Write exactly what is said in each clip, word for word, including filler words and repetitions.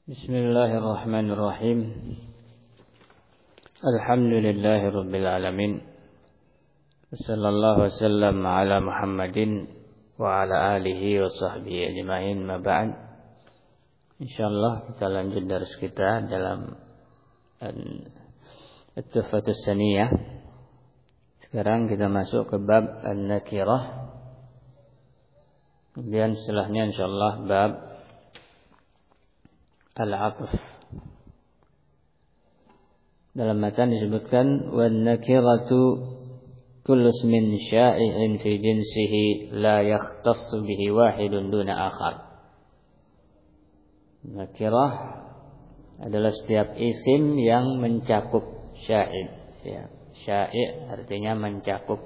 Bismillahirrahmanirrahim. Alhamdulillahirabbil alamin. Sallallahu wasallam ala Muhammadin wa ala alihi wa sahbihi ajma'in, ma ba'd. Insyaallah kita lanjut dars kita dalam At-Tuhfatus Saniyah. Sekarang kita masuk ke bab An-Nakirah. Kemudian setelahnya insyaallah bab Al-'Atf. Dalam matan disebutkan wan-nakiratu kullu ismin sya'i'in fi jinsihi la yakhtassu bihi wahidun duna akhar. Nakirah adalah setiap isim yang mencakup sya'i', ya. Sya'i' artinya mencakup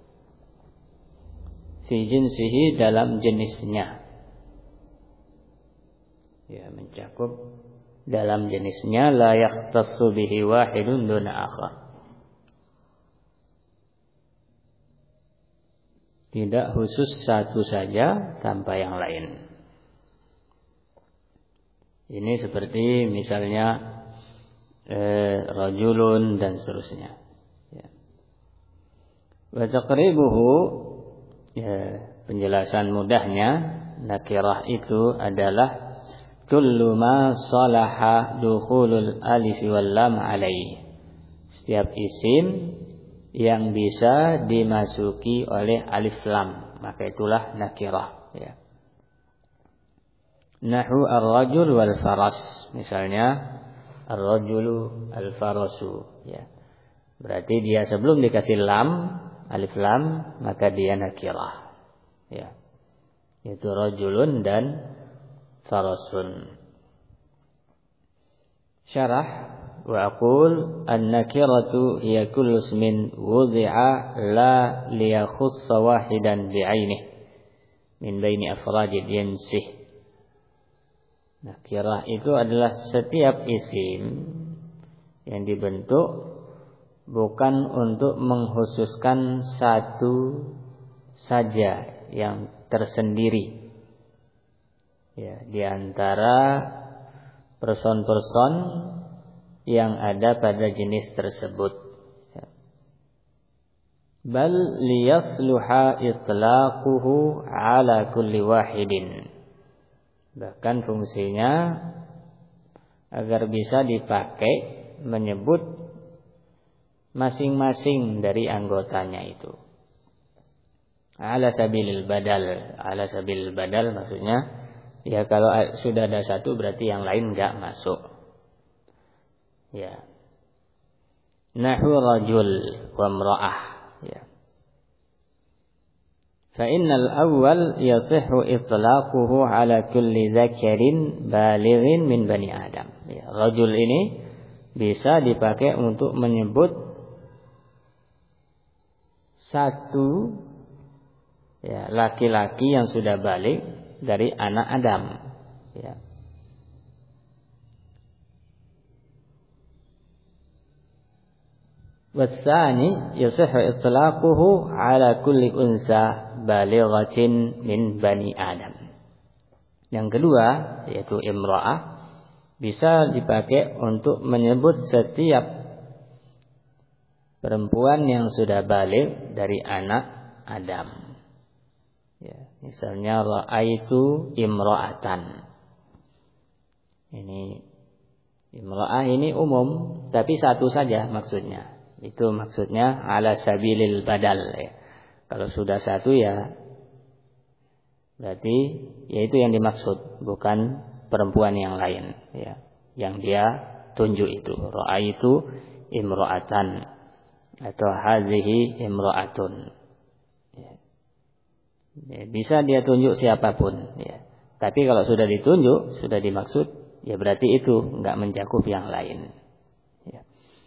fi jinsihi dalam jenisnya. Ya, mencakup dalam jenisnya la yakhtassu bihi wahidun duna akhar. Tidak khusus satu saja tanpa yang lain. Ini seperti misalnya eh, rajulun dan seterusnya. Ya. Wa taqribuhu, ya, penjelasan mudahnya nakirah itu adalah kullu ma salaha dukhulul alif wal lam alaihi. Setiap isim yang bisa dimasuki oleh alif lam, maka itulah nakirah, ya. Nahu ar-rajul wal faras, misalnya ar-rajulu al-farasu, ya. Berarti dia sebelum dikasih lam, alif lam, maka dia nakirah, ya. Itu rajulun dan farasun. Syarah wa aqul an-nakiratu hiya kullu ismin wudi'a la liyakhussa wahidan bi'ainih min baini afradid yansih. Nakirah itu adalah setiap isim yang dibentuk bukan untuk mengkhususkan satu saja yang tersendiri, ya, di antara person-person yang ada pada jenis tersebut. Ya. Bal liyasluha itlaquhu ala kulli wahidin. Bahkan fungsinya agar bisa dipakai menyebut masing-masing dari anggotanya itu. Ala sabilil badal. Ala sabilil badal maksudnya, ya, kalau sudah ada satu berarti yang lain enggak masuk. Ya. Nahu rajul wa imra'ah, ya. Fa innal awwal yasihhu itlaquhu ala kulli dzakarin balighin min bani Adam. Ya, rajul ini bisa dipakai untuk menyebut satu, ya, laki-laki yang sudah baligh dari anak Adam, ya. Wasani yasihhu itlaquhu ala kulli unsa balighatin min bani Adam. Yang kedua yaitu imra'ah, bisa dipakai untuk menyebut setiap perempuan yang sudah baligh dari anak Adam. Ya, misalnya ra'aitu imra'atan. Ini imra'ah ini umum, tapi satu saja maksudnya. Itu maksudnya ala sabilil badal, ya. Kalau sudah satu ya berarti yaitu yang dimaksud, bukan perempuan yang lain, ya. Yang dia tunjuk itu ra'aitu imra'atan atau hadhihi imra'atun. Ya, bisa dia tunjuk siapapun, ya. Tapi kalau sudah ditunjuk, sudah dimaksud, ya berarti itu enggak mencakup yang lain, ya.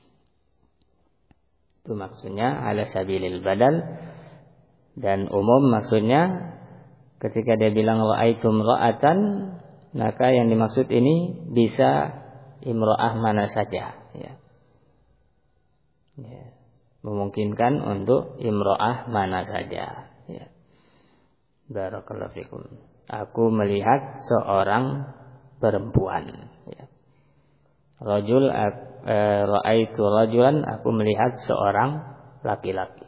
Itu maksudnya ala sabilil badal. Dan umum maksudnya ketika dia bilang ra'aitu imra'atan, maka yang dimaksud ini bisa imra'ah mana saja, ya. Ya. Memungkinkan untuk imra'ah mana saja, ya. Barakallahu fikum. Aku melihat seorang perempuan, ya. Rajul, eh, ra'aitu rajulan, aku melihat seorang laki-laki.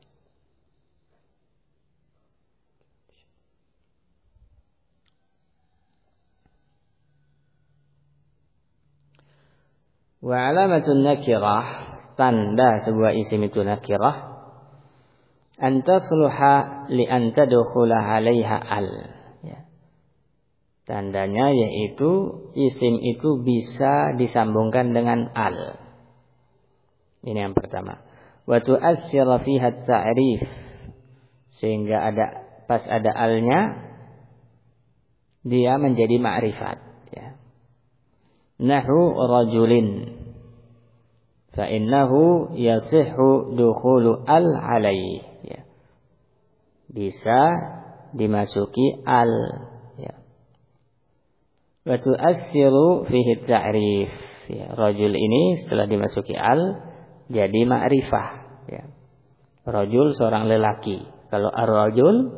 Wa alamatun nakirah, tanda sebuah isim itu nakirah, an tasluha li an tadkhula 'alaiha al. Ya. Tandanya yaitu isim itu bisa disambungkan dengan al. Ini yang pertama. Wa tu'athira fiha at-ta'rif, sehingga ada pas ada alnya dia menjadi ma'rifat, ya. Nahu rajulin fa innahu yasihhu dukhulu al alaihi, ya. Bisa dimasuki al, ya. Wa tu'assiru fihi ta'rif, ya. Rajul ini setelah dimasuki al jadi ma'rifah, ya. Rajul seorang lelaki. Kalau ar-rajul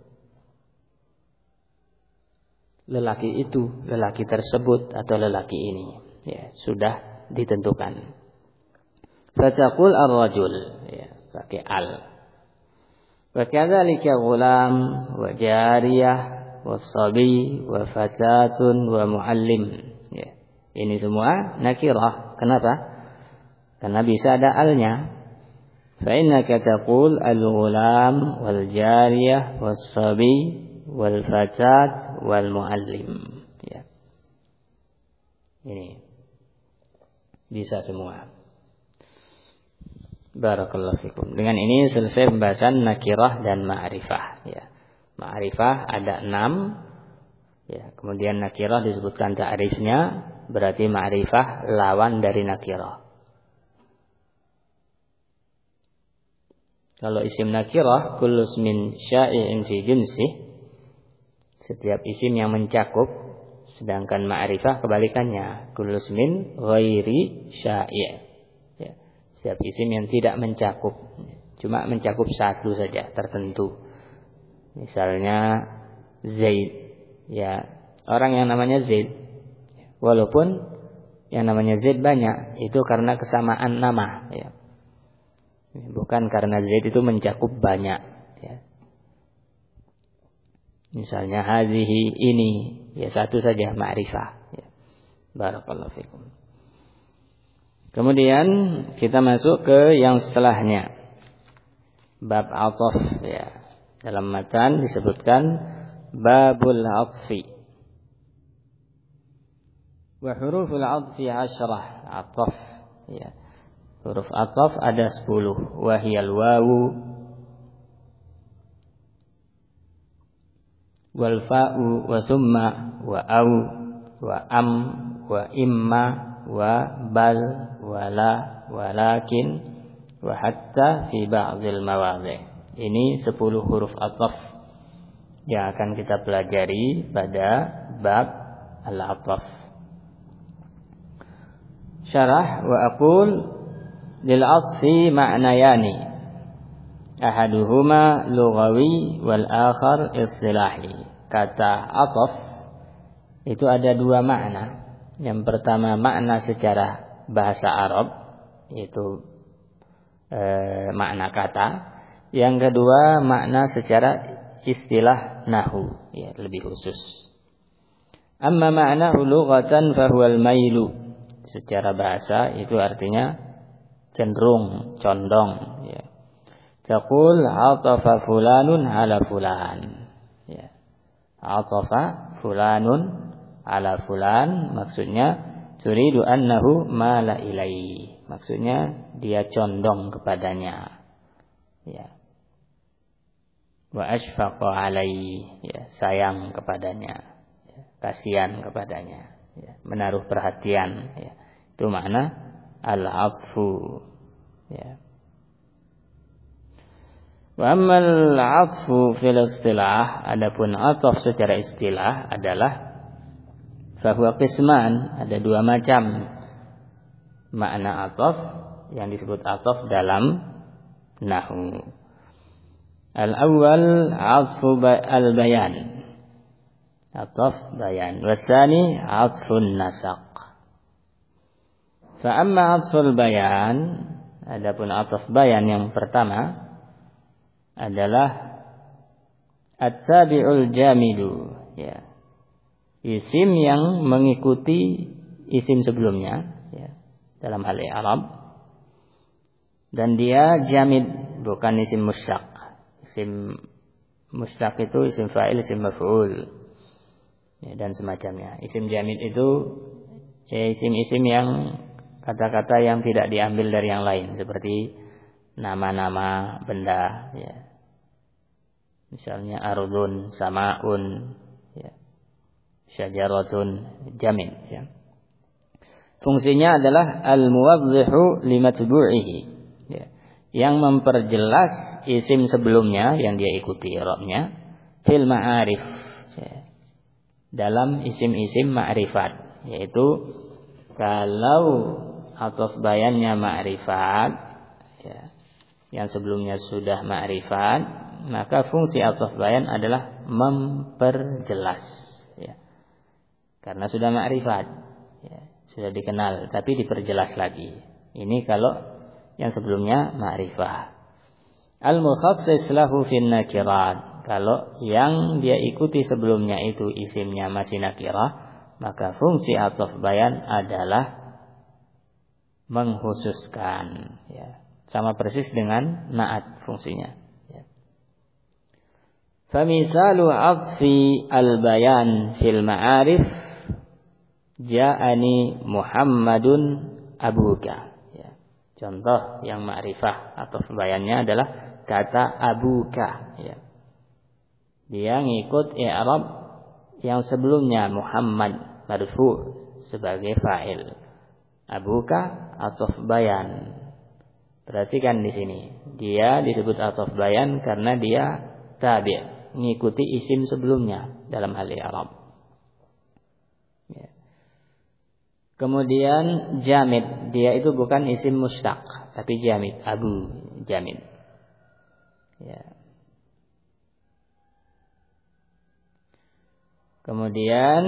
lelaki itu, lelaki tersebut atau lelaki ini, ya, sudah ditentukan. Fataqul ar-rajul, ya, pakai al. Wa kadzalika ghulam wa jariyah wa sabi wa fatatun wa muallim, ya. Ini semua nakirah. Kenapa? Karena bisa ada alnya. Fa innaka taqul al-ghulam wal jariyah was sabi wal fatat wal muallim, ya. Ini bisa semua. Barakallahu fikum. Dengan ini selesai pembahasan nakirah dan ma'rifah, ya. Ma'rifah ada enam, ya. Kemudian nakirah disebutkan ta'rifnya, berarti ma'rifah lawan dari nakirah. Kalau isim nakirah kullu ismin sya'i'in fi jinsih, setiap isim yang mencakup, sedangkan ma'rifah kebalikannya, kullu ismin ghairi sya'i', ya. Setiap isim yang tidak mencakup, cuma mencakup satu saja tertentu. Misalnya Zaid, ya, orang yang namanya Zaid, walaupun yang namanya Zaid banyak, itu karena kesamaan nama, ya. Bukan karena Zaid itu mencakup banyak, ya. Misalnya hadhihi, ini, ya, satu saja ma'rifah, ya. Barakallahu fikum. Kemudian kita masuk ke yang setelahnya, bab athaf, ya. Dalam matan disebutkan babul athfi. Wa huruful athfi asyrah, athaf, ya. Huruf athaf ada sepuluh. Wahiyal wawu wal fa'u wa summa wa au wa am wa imma wa bal wa la walakin wa hatta fi ba'dil mawadhi'. Ini sepuluh huruf athaf yang akan kita pelajari pada bab al-athaf. Syarah wa aqul lil athfi ma'nayani, ahaduhuma lughawi wal akhar istilahi. Kata athaf itu ada dua makna. Yang pertama makna secara bahasa Arab, yaitu e, makna kata. Yang kedua makna secara istilah nahwu, ya, lebih khusus. Amma ma'nahu lughatan fa huwal mailu. Secara bahasa itu artinya cenderung, condong, ya. Taqul atafa fulanun ala fulan, ya. Atafa fulanun ala fulan, maksudnya turidu annahu mala ilaihi, maksudnya dia condong kepadanya, ya. Wa ashfaqa alaihi, ya, sayang kepadanya, ya, kasihan kepadanya, ya, menaruh perhatian, ya. Itu makna al-'athfu, ya. Wa ammal 'athfu fil istilah, adapun 'athaf secara istilah adalah fa huwa qisman, ada dua macam makna 'athaf yang disebut 'athaf dalam nahwu. Al-awwal 'athfu al-bayan, 'athaf bayan, wa tsani 'athfun nasaq. Fa amma atful bayan, adapun ataf bayan yang pertama adalah at-tabi'ul jamidu, ya. Isim yang mengikuti isim sebelumnya, ya, dalam hal i'rab. Dan dia jamid, bukan isim mushtaq. Isim mushtaq itu isim fa'il, isim maf'ul, ya, dan semacamnya. Isim jamid itu ya, isim-isim yang kata-kata yang tidak diambil dari yang lain, seperti nama-nama benda, ya. Misalnya ardun, samaun, ya, syajaratun, jamid, ya. Fungsinya adalah al-muwaddihu limatbu'ihi, ya, yang memperjelas isim sebelumnya yang dia ikuti i'rabnya fil ma'arif, ya, dalam isim-isim ma'rifat, yaitu kalau ataf bayannya ma'rifat, ya, yang sebelumnya sudah ma'rifat, maka fungsi ataf bayan adalah memperjelas, ya. Karena sudah ma'rifat, ya, sudah dikenal, tapi diperjelas lagi. Ini kalau yang sebelumnya ma'rifah. Al-mukhassis lahu fin nakirat, kalau yang dia ikuti sebelumnya itu isimnya masih nakirah, maka fungsi ataf bayan adalah mengkhususkan, ya. Sama persis dengan na'at fungsinya, ya. Famisalu atfi al-bayan fil ma'arif ja'ani Muhammadun abuka, ya. Contoh yang ma'rifah atau bayannya adalah kata abuka, ya. Dia ngikut i'rab yang sebelumnya Muhammad marfu sebagai fa'il, abuka ataf bayan. Perhatikan di sini, dia disebut ataf bayan karena dia tabi', ngikuti isim sebelumnya dalam hal i'rab, ya. Kemudian jamid, dia itu bukan isim mushtaq tapi jamid, abu, jamid, ya. Kemudian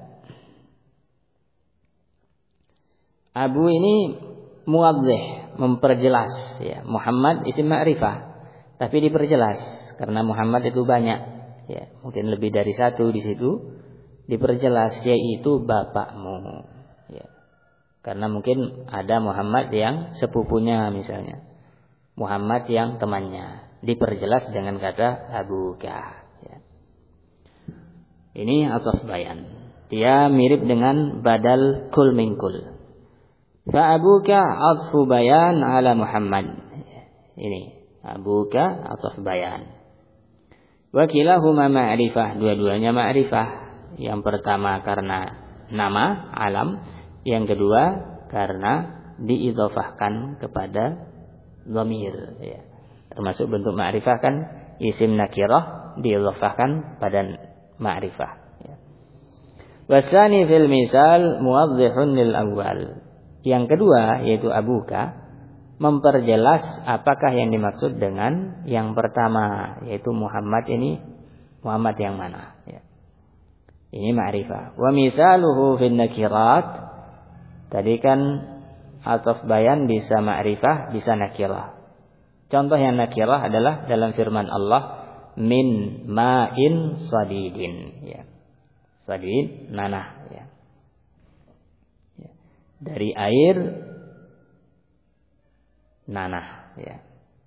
abu ini muwaddih, memperjelas, ya. Muhammad isim ma'rifah tapi diperjelas karena Muhammad itu banyak, ya, mungkin lebih dari satu di situ, diperjelas yaitu bapakmu, ya. Karena mungkin ada Muhammad yang sepupunya misalnya, Muhammad yang temannya, diperjelas dengan kata abuka, ya. Ini ataf bayan. Dia mirip dengan badal kul min kul. Fa abuka atfu bayan ala Muhammad. Ini abuka ataf bayan. Wa kilahuma ma'rifah, dua-duanya ma'rifah. Yang pertama karena nama alam, yang kedua karena diidhofahkan kepada dhamir, ya. Termasuk bentuk ma'rifah kan isim nakirah diidhofahkan pada ma'rifah, ya. Wasani fil misal muwaddihun lil awal. Yang kedua yaitu abuka memperjelas apakah yang dimaksud dengan yang pertama, yaitu Muhammad ini Muhammad yang mana, ya. Ini ma'rifah. Wa misaluhu fin nakirat, tadi kan ataf bayan bisa ma'rifah bisa nakirah. Contoh yang nakirah adalah dalam firman Allah min ma'in sadidin, ya. Sadid nanah, ya. Ya. Dari air nanah, ya.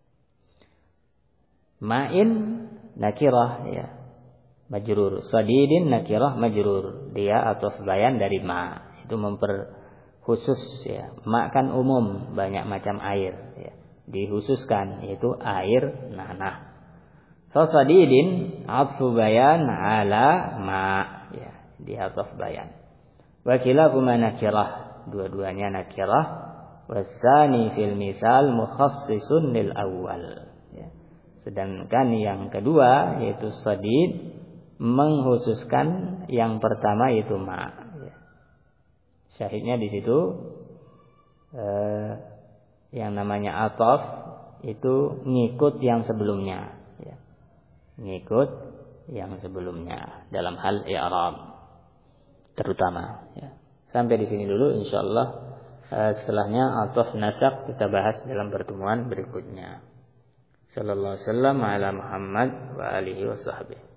Ma'in nakirah, ya, majrur. Sadidin nakirah majrur. Dia ataf bayan dari ma, itu memperkhusus, ya. Ma kan umum, banyak macam air, ya. Dikhususkan yaitu air nanah. Fasadidin atfu bayan ala ma, ya, dia ataf bayan. Wa kilahuma nakirah, dua-duanya nakirah. Wasani fil misal mukhassisun lil awal, ya. Sedangkan yang kedua yaitu sadid mengkhususkan yang pertama yaitu ma, ya. Syahidnya di situ eh, yang namanya ataf itu ngikut yang sebelumnya, ya. Ngikut yang sebelumnya dalam hal i'rab terutama, ya. Sampai di sini dulu insyaallah. setelahnya ataf nasakh kita bahas dalam pertemuan berikutnya. Sallallahu alaihi wasallam ala Muhammad wa alihi washabbihi.